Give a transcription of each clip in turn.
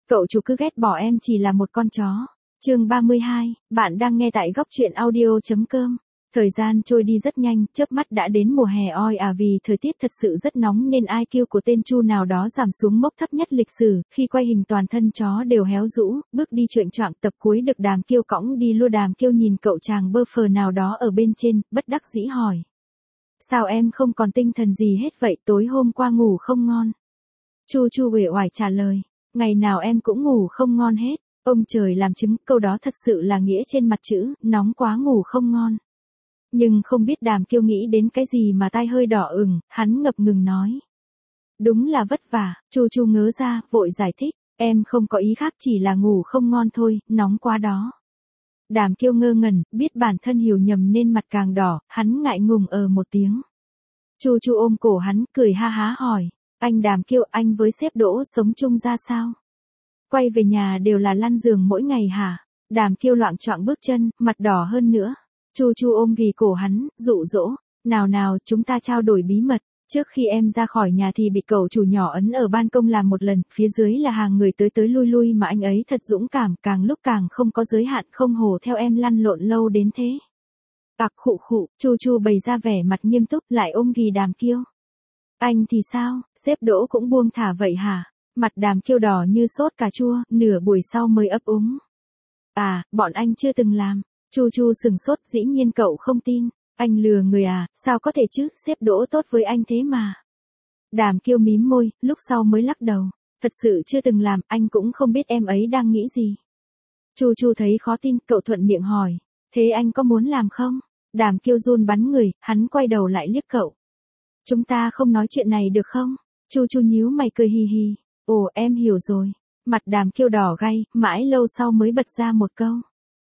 Cậu chủ cứ ghét bỏ em chỉ là một con chó. Chương 32, bạn đang nghe tại góc truyện audio.com. Thời gian trôi đi rất nhanh, chớp mắt đã đến mùa hè oi ả vì thời tiết thật sự rất nóng nên IQ của tên Chu nào đó giảm xuống mốc thấp nhất lịch sử, khi quay hình toàn thân chó đều héo rũ, bước đi choạng choạng. Tập cuối được Đàm Kiêu cõng đi lua. Đàm Kiêu nhìn cậu chàng bơ phờ nào đó ở bên trên, bất đắc dĩ hỏi. Sao em không còn tinh thần gì hết vậy, tối hôm qua ngủ không ngon? Chu uể oải trả lời, ngày nào em cũng ngủ không ngon hết. Ông trời làm chứng, câu đó thật sự là nghĩa trên mặt chữ, nóng quá ngủ không ngon. Nhưng không biết Đàm Kiêu nghĩ đến cái gì mà tai hơi đỏ ửng, hắn ngập ngừng nói. Đúng là vất vả. Chu ngớ ra, vội giải thích, em không có ý khác, chỉ là ngủ không ngon thôi, nóng quá đó. Đàm Kiêu ngơ ngẩn, biết bản thân hiểu nhầm nên mặt càng đỏ, hắn ngại ngùng một tiếng. Chu ôm cổ hắn, cười ha há hỏi, anh Đàm Kiêu, anh với sếp Đỗ sống chung ra sao? Quay về nhà đều là lăn giường mỗi ngày hả? Đàm Kiêu loạng choạng bước chân, mặt đỏ hơn nữa. Chu ôm ghì cổ hắn, dụ dỗ, nào chúng ta trao đổi bí mật. Trước khi em ra khỏi nhà thì bị cậu chủ nhỏ ấn ở ban công làm một lần, phía dưới là hàng người tới lui mà anh ấy thật dũng cảm, càng lúc càng không có giới hạn, không hổ theo em lăn lộn lâu đến thế. Khụ, Chu bày ra vẻ mặt nghiêm túc, lại ôm ghì Đàm Kiêu. Anh thì sao, sếp Đỗ cũng buông thả vậy hả? Mặt Đàm Kiêu đỏ như sốt cà chua, nửa buổi sau mới ấp úng. À, bọn anh chưa từng làm. Chu sừng sốt, dĩ nhiên cậu không tin. Anh lừa người à, sao có thể chứ, sếp Đỗ tốt với anh thế mà. Đàm Kiêu mím môi, lúc sau mới lắc đầu. Thật sự chưa từng làm, anh cũng không biết em ấy đang nghĩ gì. Chu thấy khó tin, cậu thuận miệng hỏi. Thế anh có muốn làm không? Đàm Kiêu run bắn người, hắn quay đầu lại liếc cậu. Chúng ta không nói chuyện này được không? Chu nhíu mày cười hì hì. Ồ, em hiểu rồi. Mặt Đàm Kiêu đỏ gay, mãi lâu sau mới bật ra một câu.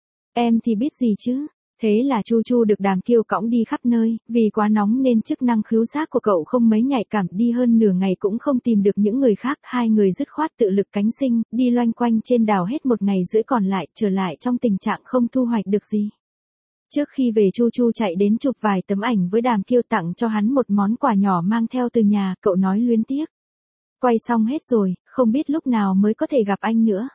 Em thì biết gì chứ? Thế là Chu được Đàm Kiêu cõng đi khắp nơi, vì quá nóng nên chức năng khứu giác của cậu không mấy nhạy cảm, đi hơn nửa ngày cũng không tìm được những người khác, hai người dứt khoát tự lực cánh sinh, đi loanh quanh trên đảo hết một ngày rưỡi còn lại, trở lại trong tình trạng không thu hoạch được gì. Trước khi về Chu chạy đến chụp vài tấm ảnh với Đàm Kiêu, tặng cho hắn một món quà nhỏ mang theo từ nhà, cậu nói luyến tiếc. Quay xong hết rồi, không biết lúc nào mới có thể gặp anh nữa.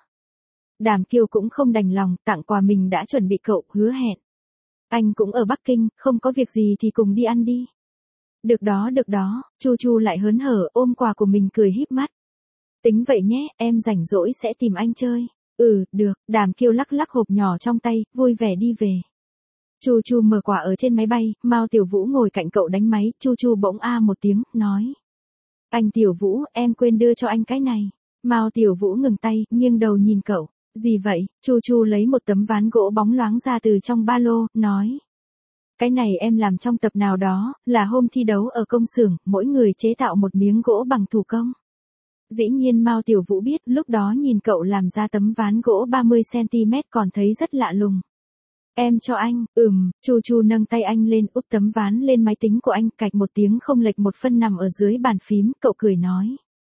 Đàm Kiêu cũng không đành lòng, tặng quà mình đã chuẩn bị, cậu hứa hẹn. Anh cũng ở Bắc Kinh, không có việc gì thì cùng đi ăn đi. Được đó, Chu lại hớn hở ôm quà của mình cười híp mắt. Tính vậy nhé, em rảnh rỗi sẽ tìm anh chơi. Được, Đàm Kiêu lắc hộp nhỏ trong tay, vui vẻ đi về. Chu mở quà ở trên máy bay, Mao Tiểu Vũ ngồi cạnh cậu đánh máy, Chu bỗng một tiếng, nói. Anh Tiểu Vũ, em quên đưa cho anh cái này. Mao Tiểu Vũ ngừng tay, nghiêng đầu nhìn cậu. Gì vậy? Chu lấy một tấm ván gỗ bóng loáng ra từ trong ba lô, nói. Cái này em làm trong tập nào đó, là hôm thi đấu ở công xưởng, mỗi người chế tạo một miếng gỗ bằng thủ công. Dĩ nhiên Mao Tiểu Vũ biết, lúc đó nhìn cậu làm ra tấm ván gỗ 30cm còn thấy rất lạ lùng. Em cho anh, Chu nâng tay anh lên, úp tấm ván lên máy tính của anh, cạch một tiếng không lệch một phân nằm ở dưới bàn phím, cậu cười nói.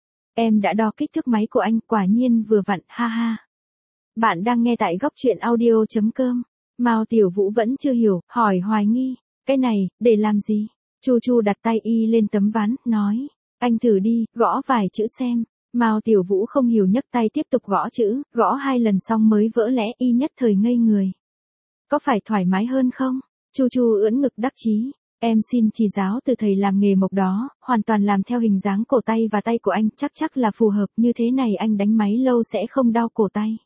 Em đã đo kích thước máy của anh, quả nhiên vừa vặn, ha ha. Bạn đang nghe tại góc truyện audio.com. Mao Tiểu Vũ vẫn chưa hiểu, hỏi hoài nghi. Cái này, để làm gì? Chu đặt tay y lên tấm ván, nói. Anh thử đi, gõ vài chữ xem. Mao Tiểu Vũ không hiểu nhấc tay tiếp tục gõ chữ, gõ 2 lần xong mới vỡ lẽ, y nhất thời ngây người. Có phải thoải mái hơn không? Chu ưỡn ngực đắc chí. Em xin chỉ giáo từ thầy làm nghề mộc đó, hoàn toàn làm theo hình dáng cổ tay và tay của anh, chắc là phù hợp, như thế này anh đánh máy lâu sẽ không đau cổ tay.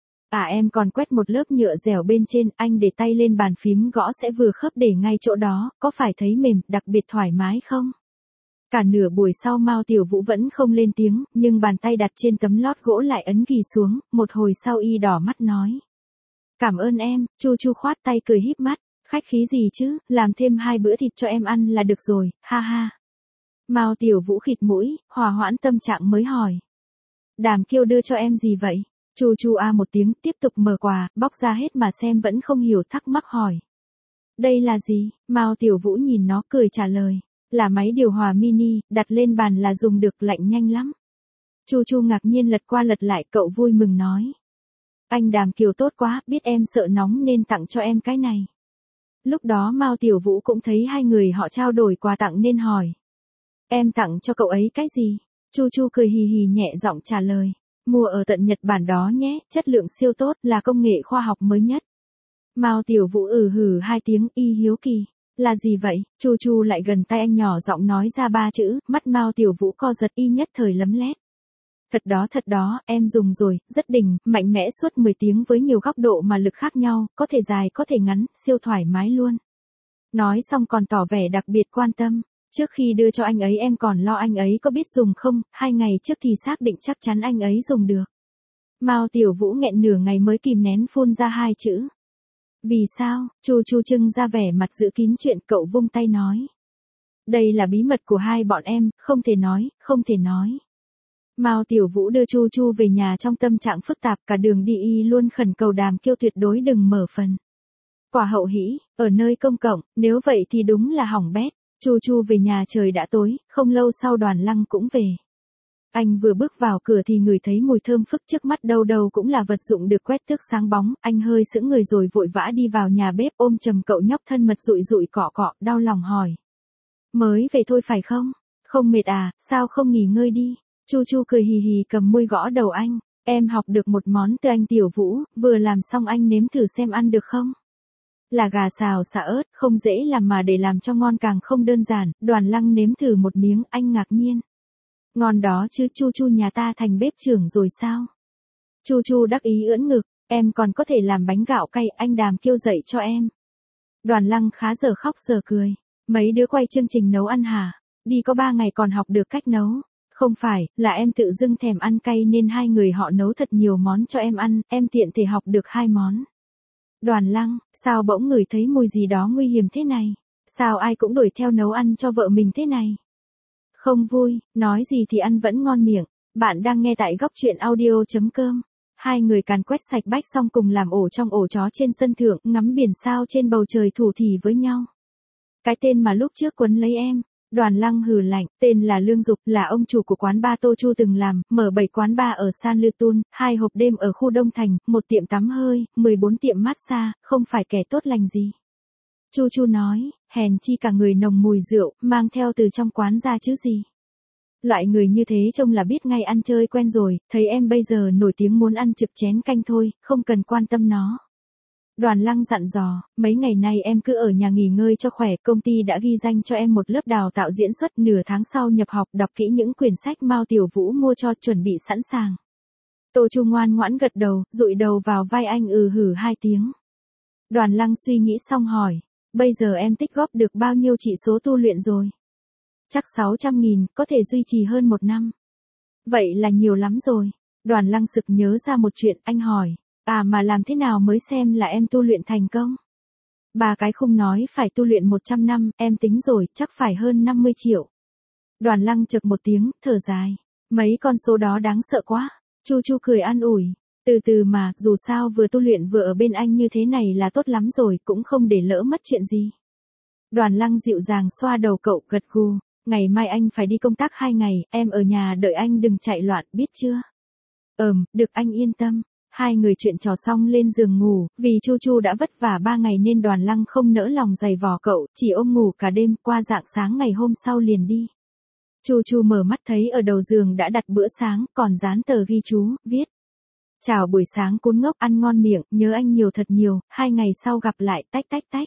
Em còn quét một lớp nhựa dẻo bên trên, anh để tay lên bàn phím gõ sẽ vừa khớp để ngay chỗ đó, có phải thấy mềm, đặc biệt thoải mái không? Cả nửa buổi sau Mao Tiểu Vũ vẫn không lên tiếng, nhưng bàn tay đặt trên tấm lót gỗ lại ấn ghì xuống, một hồi sau y đỏ mắt nói. Cảm ơn em, Chu khoát tay cười híp mắt, khách khí gì chứ, làm thêm 2 bữa thịt cho em ăn là được rồi, ha ha. Mao Tiểu Vũ khịt mũi, hòa hoãn tâm trạng mới hỏi. Đàm Kiêu đưa cho em gì vậy? Chu một tiếng, tiếp tục mở quà, bóc ra hết mà xem vẫn không hiểu, thắc mắc hỏi. Đây là gì? Mao Tiểu Vũ nhìn nó cười trả lời. Là máy điều hòa mini, đặt lên bàn là dùng được, lạnh nhanh lắm. Chu ngạc nhiên lật qua lật lại, cậu vui mừng nói. Anh Đàm Kiều tốt quá, biết em sợ nóng nên tặng cho em cái này. Lúc đó Mao Tiểu Vũ cũng thấy hai người họ trao đổi quà tặng nên hỏi. Em tặng cho cậu ấy cái gì? Chu cười hì hì nhẹ giọng trả lời. Mua ở tận Nhật Bản đó nhé, chất lượng siêu tốt, là công nghệ khoa học mới nhất. Mao Tiểu Vũ hừ hai tiếng, y hiếu kỳ. Là gì vậy? Chu Chu lại gần tay anh nhỏ giọng nói ra ba chữ, mắt Mao Tiểu Vũ co giật y nhất thời lấm lét. Thật đó, em dùng rồi, rất đỉnh, mạnh mẽ suốt 10 tiếng với nhiều góc độ mà lực khác nhau, có thể dài có thể ngắn, siêu thoải mái luôn. Nói xong còn tỏ vẻ đặc biệt quan tâm. Trước khi đưa cho anh ấy em còn lo anh ấy có biết dùng không, 2 ngày trước thì xác định chắc chắn anh ấy dùng được. Mao Tiểu Vũ nghẹn nửa ngày mới kìm nén phun ra hai chữ. Vì sao? Chu Chu trưng ra vẻ mặt giữ kín chuyện, cậu vung tay nói. Đây là bí mật của hai bọn em, không thể nói. Mao Tiểu Vũ đưa Chu Chu về nhà trong tâm trạng phức tạp, cả đường đi y luôn khẩn cầu Đàm Kiêu tuyệt đối đừng mở phần. Quả hậu hĩ, ở nơi công cộng, nếu vậy thì đúng là hỏng bét. Chu Chu về nhà trời đã tối, không lâu sau Đoàn Lăng cũng về. Anh vừa bước vào cửa thì ngửi thấy mùi thơm phức, trước mắt đâu đâu cũng là vật dụng được quét tước sáng bóng, anh hơi sững người rồi vội vã đi vào nhà bếp ôm chầm cậu nhóc thân mật dụi cọ, đau lòng hỏi. Mới về thôi phải không? Không mệt à, sao không nghỉ ngơi đi? Chu Chu cười hì hì cầm môi gõ đầu anh, em học được một món từ anh Tiểu Vũ, vừa làm xong anh nếm thử xem ăn được không? Là gà xào xả ớt, không dễ làm mà để làm cho ngon càng không đơn giản. Đoàn Lăng nếm thử một miếng, anh ngạc nhiên. Ngon đó chứ, Chu Chu nhà ta thành bếp trưởng rồi sao? Chu Chu đắc ý ưỡn ngực, em còn có thể làm bánh gạo cay, anh Đàm Kiêu dạy cho em. Đoàn Lăng khá giờ khóc giờ cười, mấy đứa quay chương trình nấu ăn hả? Đi có 3 ngày còn học được cách nấu. Không phải, là em tự dưng thèm ăn cay nên hai người họ nấu thật nhiều món cho em ăn, em tiện thể học được 2 món. Đoàn Lăng, sao bỗng ngửi thấy mùi gì đó nguy hiểm thế này? Sao ai cũng đuổi theo nấu ăn cho vợ mình thế này? Không vui, nói gì thì ăn vẫn ngon miệng. Bạn đang nghe tại góc truyện audio.com. Hai người càn quét sạch bách xong cùng làm ổ trong ổ chó trên sân thượng, ngắm biển sao trên bầu trời thủ thỉ với nhau. Cái tên mà lúc trước quấn lấy em. Đoàn Lăng hừ lạnh, tên là Lương Dục, là ông chủ của quán bar Tô Chu từng làm, mở 7 quán bar ở San Lutun, 2 hộp đêm ở khu Đông Thành, 1 tiệm tắm hơi, 14 tiệm massage, không phải kẻ tốt lành gì. Chu Chu nói, hèn chi cả người nồng mùi rượu, mang theo từ trong quán ra chứ gì. Loại người như thế trông là biết ngay ăn chơi quen rồi, thấy em bây giờ nổi tiếng muốn ăn trực chén canh thôi, không cần quan tâm nó. Đoàn Lăng dặn dò, mấy ngày nay em cứ ở nhà nghỉ ngơi cho khỏe, công ty đã ghi danh cho em một lớp đào tạo diễn xuất, nửa tháng sau nhập học, đọc kỹ những quyển sách Mao Tiểu Vũ mua cho, chuẩn bị sẵn sàng. Tô Chu ngoan ngoãn gật đầu, dụi đầu vào vai anh hử hai tiếng. Đoàn Lăng suy nghĩ xong hỏi, bây giờ em tích góp được bao nhiêu chỉ số tu luyện rồi? Chắc 600.000, có thể duy trì hơn 1 năm. Vậy là nhiều lắm rồi. Đoàn Lăng sực nhớ ra một chuyện, anh hỏi. À mà làm thế nào mới xem là em tu luyện thành công? Bà cái khung nói phải tu luyện 100 năm, em tính rồi, chắc phải hơn 50 triệu. Đoàn Lăng chực một tiếng, thở dài. Mấy con số đó đáng sợ quá. Chu Chu cười an ủi. Từ từ mà, dù sao vừa tu luyện vừa ở bên anh như thế này là tốt lắm rồi, cũng không để lỡ mất chuyện gì. Đoàn Lăng dịu dàng xoa đầu cậu, gật gù. Ngày mai anh phải đi công tác 2 ngày, em ở nhà đợi anh đừng chạy loạn, biết chưa? Được anh yên tâm. Hai người chuyện trò xong lên giường ngủ, vì Chu Chu đã vất vả 3 ngày nên Đoàn Lăng không nỡ lòng giày vò cậu, chỉ ôm ngủ cả đêm, qua rạng sáng ngày hôm sau liền đi. Chu Chu mở mắt thấy ở đầu giường đã đặt bữa sáng, còn dán tờ ghi chú, viết. Chào buổi sáng cún ngốc, ăn ngon miệng, nhớ anh nhiều thật nhiều, 2 ngày sau gặp lại, tách.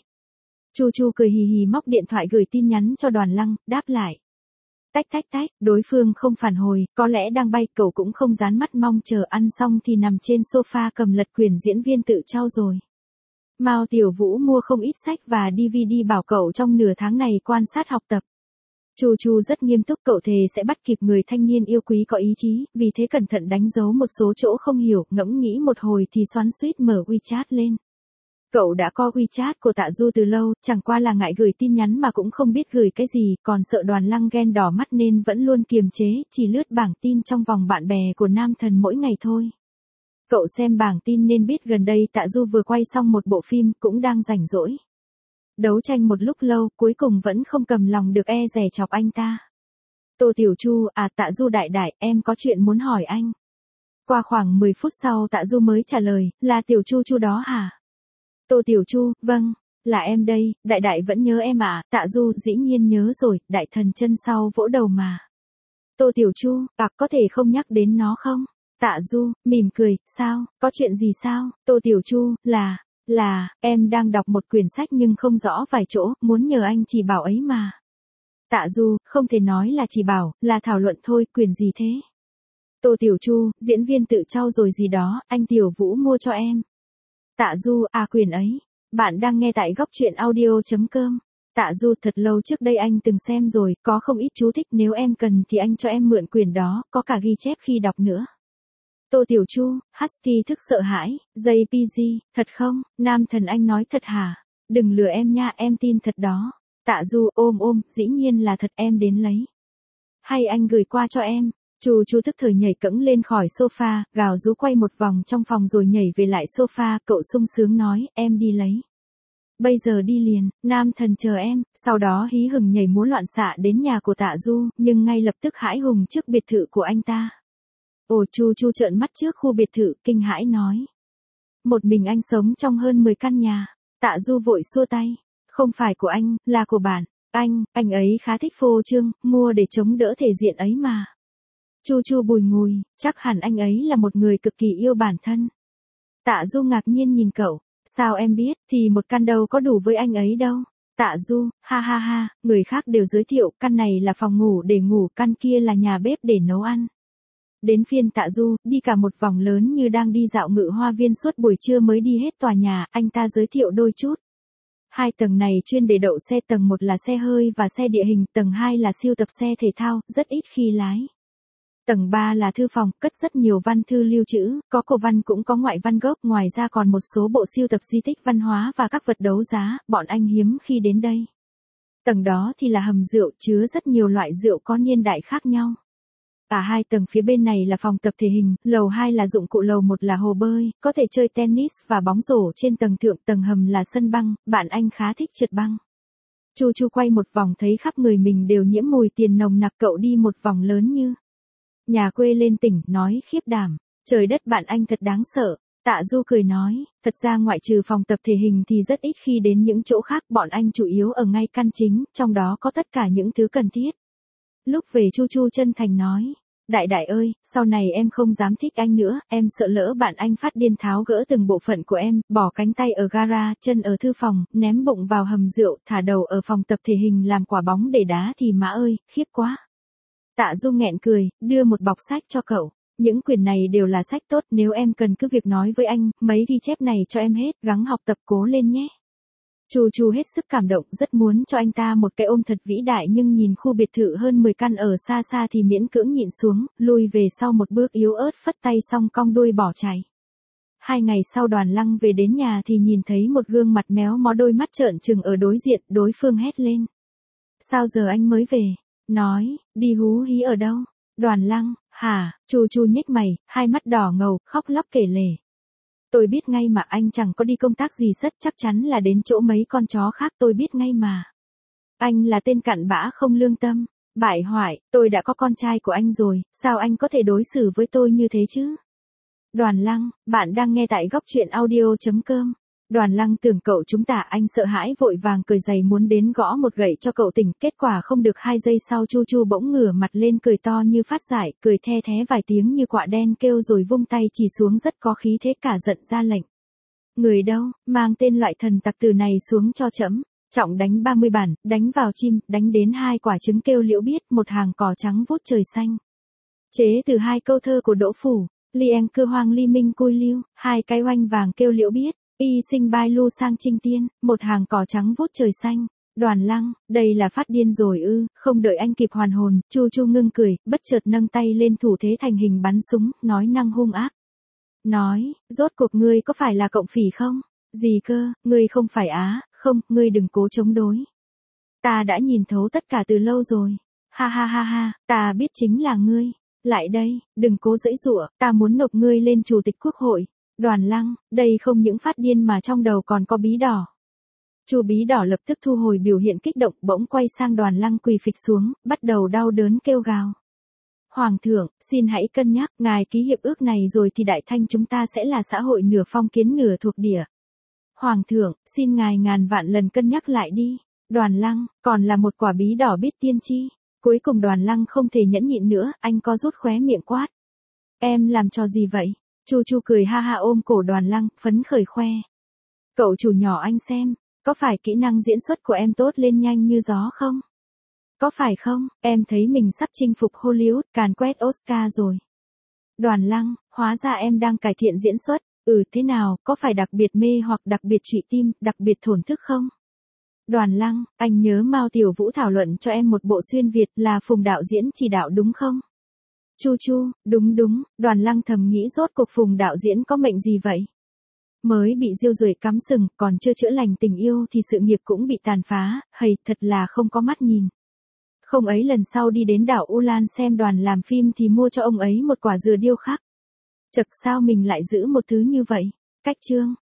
Chu Chu cười hì hì móc điện thoại gửi tin nhắn cho Đoàn Lăng, đáp lại. Tách, đối phương không phản hồi, có lẽ đang bay, cậu cũng không dán mắt mong chờ, ăn xong thì nằm trên sofa cầm lật quyển diễn viên tự trao rồi. Mao Tiểu Vũ mua không ít sách và DVD bảo cậu trong nửa tháng này quan sát học tập. Chu Chu rất nghiêm túc, cậu thề sẽ bắt kịp người thanh niên yêu quý có ý chí, vì thế cẩn thận đánh dấu một số chỗ không hiểu, ngẫm nghĩ một hồi thì xoắn xuýt mở WeChat lên. Cậu đã có WeChat của Tạ Du từ lâu, chẳng qua là ngại gửi tin nhắn mà cũng không biết gửi cái gì, còn sợ Đoàn Lăng ghen đỏ mắt nên vẫn luôn kiềm chế, chỉ lướt bảng tin trong vòng bạn bè của nam thần mỗi ngày thôi. Cậu xem bảng tin nên biết gần đây Tạ Du vừa quay xong một bộ phim, cũng đang rảnh rỗi. Đấu tranh một lúc lâu, cuối cùng vẫn không cầm lòng được dè chọc anh ta. Tô Tiểu Chu, Tạ Du đại, em có chuyện muốn hỏi anh. Qua khoảng 10 phút sau Tạ Du mới trả lời, là Tiểu Chu đó hả? Tô Tiểu Chu, vâng, là em đây, đại vẫn nhớ em à? Tạ Du, dĩ nhiên nhớ rồi, đại thần chân sau vỗ đầu mà. Tô Tiểu Chu, có thể không nhắc đến nó không? Tạ Du, mỉm cười, sao, có chuyện gì sao? Tô Tiểu Chu, em đang đọc một quyển sách nhưng không rõ vài chỗ, muốn nhờ anh chỉ bảo ấy mà. Tạ Du, không thể nói là chỉ bảo, là thảo luận thôi, quyển gì thế? Tô Tiểu Chu, diễn viên tự trau dồi gì đó, anh Tiểu Vũ mua cho em. Tạ Du, quyển ấy. Bạn đang nghe tại góc truyện audio.com. Tạ Du, thật lâu trước đây anh từng xem rồi, có không ít chú thích, nếu em cần thì anh cho em mượn quyển đó, có cả ghi chép khi đọc nữa. Tô Tiểu Chu, Husky thức sợ hãi, JPG, thật không, nam thần anh nói thật hả? Đừng lừa em nha, em tin thật đó. Tạ Du, ôm, dĩ nhiên là thật, em đến lấy. Hay anh gửi qua cho em. Chu tức thời nhảy cẫng lên khỏi sofa, gào rú quay một vòng trong phòng rồi nhảy về lại sofa, cậu sung sướng nói, em đi lấy. Bây giờ đi liền, nam thần chờ em, sau đó hí hửng nhảy múa loạn xạ đến nhà của Tạ Du, nhưng ngay lập tức hãi hùng trước biệt thự của anh ta. Ồ, Chu trợn mắt trước khu biệt thự, kinh hãi nói. Một mình anh sống trong hơn 10 căn nhà. Tạ Du vội xua tay. Không phải của anh, là của bạn. Anh ấy khá thích phô trương, mua để chống đỡ thể diện ấy mà. Chu bùi ngùi, chắc hẳn anh ấy là một người cực kỳ yêu bản thân. Tạ Du ngạc nhiên nhìn cậu. Sao em biết, thì một căn đâu có đủ với anh ấy đâu. Tạ Du, ha, người khác đều giới thiệu, căn này là phòng ngủ để ngủ, căn kia là nhà bếp để nấu ăn. Đến phiên Tạ Du, đi cả một vòng lớn như đang đi dạo ngự hoa viên suốt buổi trưa mới đi hết tòa nhà, anh ta giới thiệu đôi chút. 2 tầng này chuyên để đậu xe, tầng 1 là xe hơi và xe địa hình, tầng 2 là siêu tập xe thể thao, rất ít khi lái. Tầng 3 là thư phòng, cất rất nhiều văn thư lưu trữ, có cổ văn cũng có ngoại văn gốc, ngoài ra còn một số bộ siêu tập di tích văn hóa và các vật đấu giá, bọn anh hiếm khi đến đây. Tầng đó thì là hầm rượu, chứa rất nhiều loại rượu có niên đại khác nhau. Cả 2 tầng phía bên này là phòng tập thể hình, lầu 2 là dụng cụ, lầu 1 là hồ bơi, có thể chơi tennis và bóng rổ, trên tầng thượng, tầng hầm là sân băng, bạn anh khá thích trượt băng. Chu quay một vòng thấy khắp người mình đều nhiễm mùi tiền nồng nặc, cậu đi một vòng lớn như nhà quê lên tỉnh, nói khiếp đảm, trời đất, bạn anh thật đáng sợ. Tạ Du cười nói, thật ra ngoại trừ phòng tập thể hình thì rất ít khi đến những chỗ khác, bọn anh chủ yếu ở ngay căn chính, trong đó có tất cả những thứ cần thiết. Lúc về Chu chân thành nói, đại ơi, sau này em không dám thích anh nữa, em sợ lỡ bạn anh phát điên tháo gỡ từng bộ phận của em, bỏ cánh tay ở gara, chân ở thư phòng, ném bụng vào hầm rượu, thả đầu ở phòng tập thể hình làm quả bóng để đá thì má ơi, khiếp quá. Tạ Du nghẹn cười, đưa một bọc sách cho cậu. Những quyển này đều là sách tốt, nếu em cần cứ việc nói với anh, mấy ghi chép này cho em hết, gắng học tập cố lên nhé. Chu hết sức cảm động, rất muốn cho anh ta một cái ôm thật vĩ đại, nhưng nhìn khu biệt thự hơn 10 căn ở xa xa thì miễn cưỡng nhịn xuống, lùi về sau một bước, yếu ớt phất tay xong cong đuôi bỏ chạy. 2 ngày sau Đoàn Lăng về đến nhà thì nhìn thấy một gương mặt méo mó, đôi mắt trợn trừng ở đối diện, đối phương hét lên. Sao giờ anh mới về? Nói, đi hú hí ở đâu? Đoàn Lăng, hả? Chu nhếch mày, hai mắt đỏ ngầu, khóc lóc kể lể. Tôi biết ngay mà, anh chẳng có đi công tác gì, chắc chắn là đến chỗ mấy con chó khác, tôi biết ngay mà. Anh là tên cặn bã không lương tâm, bại hoại, tôi đã có con trai của anh rồi, sao anh có thể đối xử với tôi như thế chứ? Đoàn Lăng, bạn đang nghe tại góc truyện audio.com. Đoàn Lăng tưởng cậu trúng tả, anh sợ hãi vội vàng cởi giày muốn đến gõ một gậy cho cậu tỉnh, kết quả không được 2 giây sau Chu bỗng ngửa mặt lên cười to như phát giải, cười the thé vài tiếng như quạ đen kêu rồi vung tay chỉ xuống, rất có khí thế, cả giận ra lệnh. Người đâu, mang tên loại thần tặc tử này xuống cho trẫm. Trọng đánh 30 bản, đánh vào chim, đánh đến 2 quả trứng kêu liễu biết, một hàng cỏ trắng vút trời xanh. Chế từ 2 câu thơ của Đỗ Phủ, Lieng cơ hoang ly minh cui lưu, 2 cái oanh vàng kêu liễu biết. Y sinh bai lu sang trinh tiên, một hàng cỏ trắng vút trời xanh. Đoàn Lăng, đây là phát điên rồi ư? Không đợi anh kịp hoàn hồn, Chu ngưng cười, bất chợt nâng tay lên thủ thế thành hình bắn súng, nói năng hung ác. Nói, rốt cuộc ngươi có phải là cộng phỉ không? Gì cơ, ngươi không phải á, không, ngươi đừng cố chống đối. Ta đã nhìn thấu tất cả từ lâu rồi. Ha, ta biết chính là ngươi. Lại đây, đừng cố giãy giụa, ta muốn nộp ngươi lên chủ tịch quốc hội. Đoàn Lăng, đây không những phát điên mà trong đầu còn có bí đỏ. Chu Bí Đỏ lập tức thu hồi biểu hiện kích động, bỗng quay sang Đoàn Lăng quỳ phịch xuống, bắt đầu đau đớn kêu gào. Hoàng thượng, xin hãy cân nhắc, ngài ký hiệp ước này rồi thì Đại Thanh chúng ta sẽ là xã hội nửa phong kiến nửa thuộc địa. Hoàng thượng, xin ngài ngàn vạn lần cân nhắc lại đi. Đoàn Lăng, còn là một quả bí đỏ biết tiên tri. Cuối cùng Đoàn Lăng không thể nhẫn nhịn nữa, anh co rút khóe miệng quát. Em làm trò gì vậy? Chu Chu cười ha ha ôm cổ Đoàn Lăng, phấn khởi khoe. Cậu chủ nhỏ anh xem, có phải kỹ năng diễn xuất của em tốt lên nhanh như gió không? Có phải không, em thấy mình sắp chinh phục Hollywood, càn quét Oscar rồi. Đoàn Lăng, hóa ra em đang cải thiện diễn xuất. Thế nào, có phải đặc biệt mê hoặc đặc biệt trụy tim, đặc biệt thổn thức không? Đoàn Lăng, anh nhớ Mao Tiểu Vũ thảo luận cho em một bộ xuyên Việt là Phùng đạo diễn chỉ đạo đúng không? Chu Chu, đúng, Đoàn Lăng thầm nghĩ rốt cuộc Phùng đạo diễn có mệnh gì vậy? Mới bị diêu ruồi cắm sừng, còn chưa chữa lành tình yêu thì sự nghiệp cũng bị tàn phá, thật là không có mắt nhìn. Không ấy lần sau đi đến đảo U Lan xem Đoàn làm phim thì mua cho ông ấy một quả dừa điêu khắc. Chật sao mình lại giữ một thứ như vậy? Cách chương